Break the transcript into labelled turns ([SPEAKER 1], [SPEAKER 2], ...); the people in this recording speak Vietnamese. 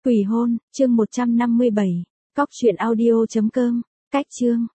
[SPEAKER 1] Quỷ hôn, chương 157. Cóc truyện audio.com. Cách chương.